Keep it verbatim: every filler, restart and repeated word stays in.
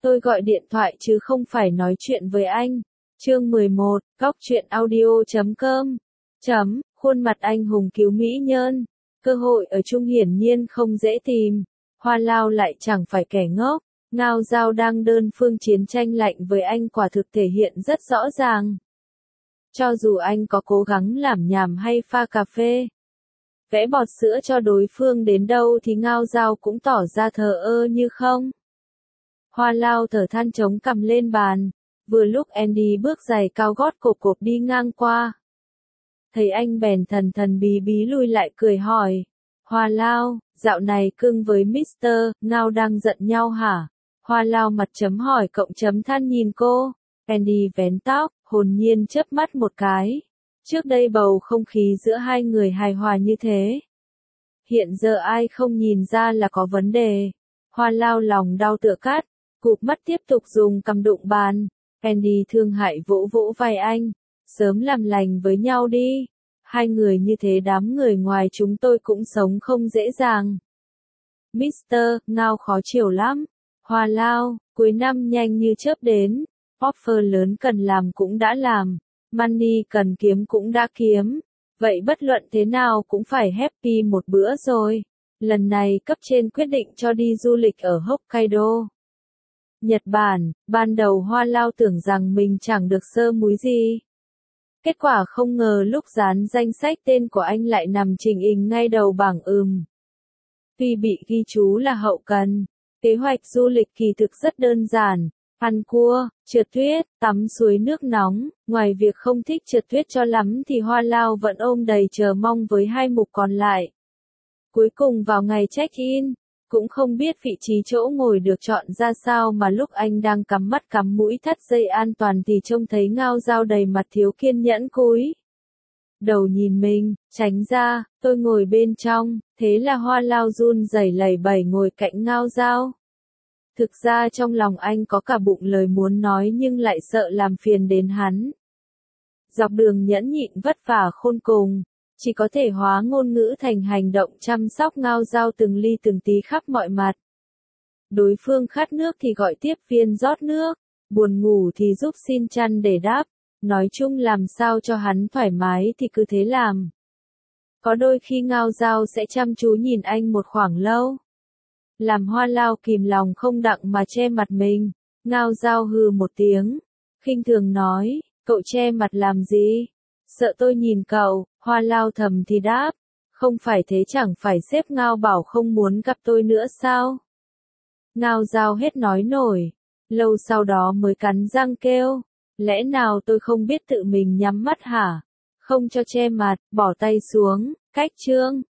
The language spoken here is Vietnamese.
Tôi gọi điện thoại chứ không phải nói chuyện với anh. Chương mười một, góc truyện audio chấm com. Chấm, khuôn mặt anh hùng cứu mỹ nhân. Cơ hội ở chung hiển nhiên không dễ tìm. Hoa Lao lại chẳng phải kẻ ngốc. Ngao Giao đang đơn phương chiến tranh lạnh với anh quả thực thể hiện rất rõ ràng. Cho dù anh có cố gắng làm nhảm hay pha cà phê, vẽ bọt sữa cho đối phương đến đâu thì Ngao Giao cũng tỏ ra thờ ơ như không. Hoa Lao thở than chống cằm lên bàn, vừa lúc Andy bước giày cao gót cộp cộp đi ngang qua. Thấy anh bèn thần thần bí bí lùi lại cười hỏi, Hoa Lao, dạo này cưng với Mister Ngao đang giận nhau hả? Hoa Lao mặt chấm hỏi cộng chấm than nhìn cô. Andy vén tóc, hồn nhiên chớp mắt một cái. Trước đây bầu không khí giữa hai người hài hòa như thế. Hiện giờ ai không nhìn ra là có vấn đề. Hoa Lao lòng đau tựa cát, cụp mắt tiếp tục dùng cằm đụng bàn. Andy thương hại vỗ vỗ vai anh. Sớm làm lành với nhau đi. Hai người như thế đám người ngoài chúng tôi cũng sống không dễ dàng. Mister Ngao khó chịu lắm. Hoa Lao, cuối năm nhanh như chớp đến. Offer lớn cần làm cũng đã làm. Money cần kiếm cũng đã kiếm. Vậy bất luận thế nào cũng phải happy một bữa rồi. Lần này cấp trên quyết định cho đi du lịch ở Hokkaido, Nhật Bản. Ban đầu Hoa Lao tưởng rằng mình chẳng được sơ múi gì. Kết quả không ngờ lúc dán danh sách tên của anh lại nằm trình hình ngay đầu bảng ừm. Tuy bị ghi chú là hậu cần, kế hoạch du lịch kỳ thực rất đơn giản. Ăn cua, trượt tuyết, tắm suối nước nóng. Ngoài việc không thích trượt tuyết cho lắm thì Hoa Lao vẫn ôm đầy chờ mong với hai mục còn lại. Cuối cùng vào ngày check-in, cũng không biết vị trí chỗ ngồi được chọn ra sao mà lúc anh đang cắm mắt cắm mũi thắt dây an toàn thì trông thấy Ngao Giao đầy mặt thiếu kiên nhẫn cúi đầu nhìn mình, tránh ra, tôi ngồi bên trong, thế là Hoa Lao run rẩy lẩy bẩy ngồi cạnh Ngao Giao. Thực ra trong lòng anh có cả bụng lời muốn nói nhưng lại sợ làm phiền đến hắn. Dọc đường nhẫn nhịn vất vả khôn cùng, chỉ có thể hóa ngôn ngữ thành hành động chăm sóc Ngao Giao từng ly từng tí khắp mọi mặt. Đối phương khát nước thì gọi tiếp viên rót nước, buồn ngủ thì giúp xin chăn để đắp, nói chung làm sao cho hắn thoải mái thì cứ thế làm. Có đôi khi Ngao Giao sẽ chăm chú nhìn anh một khoảng lâu, làm Hoa Lao kìm lòng không đặng mà che mặt mình. Ngao Giao hừ một tiếng, khinh thường nói, cậu che mặt làm gì? Sợ tôi nhìn cậu. Hoa Lao thầm thì đáp, không phải thế chẳng phải sếp Ngao bảo không muốn gặp tôi nữa sao? Ngao Giao hết nói nổi, lâu sau đó mới cắn răng kêu, lẽ nào tôi không biết tự mình nhắm mắt hả? Không cho che mặt, bỏ tay xuống, cách chương.